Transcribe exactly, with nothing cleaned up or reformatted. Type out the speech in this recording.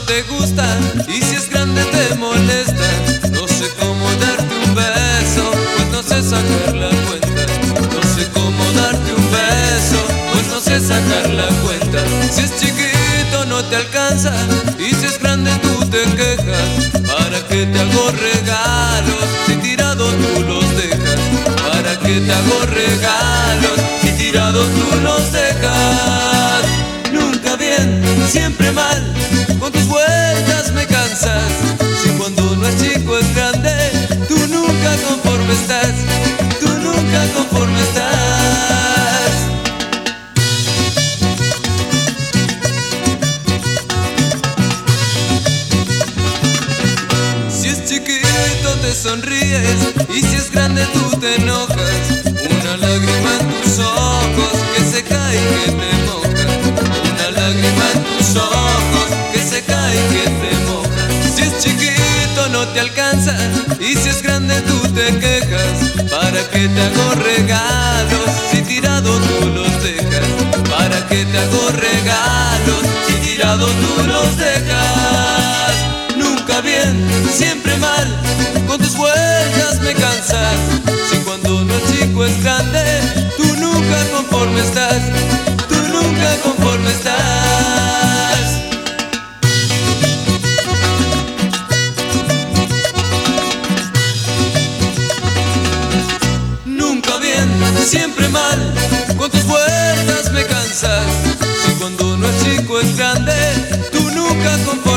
te gusta y si es grande te molesta. No sé cómo darte un beso, pues no sé sacar la cuenta. No sé cómo darte un beso, pues no sé sacar la cuenta. Si es chiquito no te alcanza y si es grande tú te quejas. ¿Para qué te hago regalos si tirado tú los dejas? ¿Para qué te hago regalos si tirado tú los dejas? Nunca bien, siempre mal, con tus vueltas me cansas. Si cuando no es chico es grande, tú nunca conforme estás. Tú nunca conforme estás. Si es chiquito te sonríes y si es grande tú te enojas. Una lágrima en tus ojos que se cae y que te moja. Una lágrima en tus ojos que se cae y que te moja. Si es chiquito no te alcanza y si es grande tú te quejas. ¿Para qué te hago regalos si tirado tú los dejas? ¿Para qué te hago regalos si tirado tú los dejas? Nunca bien, siempre mal, con tus vueltas me cansas. Si cuando no es chico es grande, tú nunca conforme estás. Tú nunca conforme estás. Nunca bien, siempre mal, con tus vueltas me cansas. Si cuando no es chico es grande, tú nunca conforme estás.